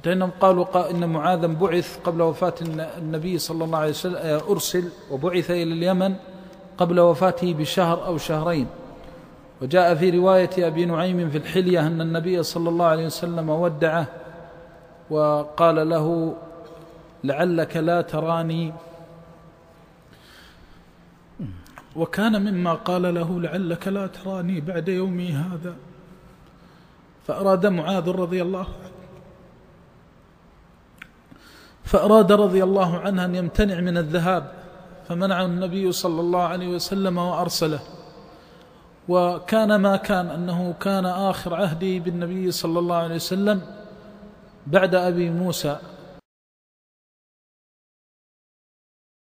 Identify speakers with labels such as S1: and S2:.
S1: حتى إنهم قالوا إن معاذا بعث قبل وفاة النبي صلى الله عليه وسلم، أرسل وبعث إلى اليمن قبل وفاته بشهر أو شهرين. وجاء في رواية أبي نعيم في الحلية أن النبي صلى الله عليه وسلم ودعه وقال له لعلك لا تراني، وكان مما قال له لعلك لا تراني بعد يومي هذا. فأراد معاذ رضي الله عنه أن يمتنع من الذهاب، فمنعه النبي صلى الله عليه وسلم وأرسله. وكان ما كان أنه كان آخر عهدي بالنبي صلى الله عليه وسلم بعد أبي موسى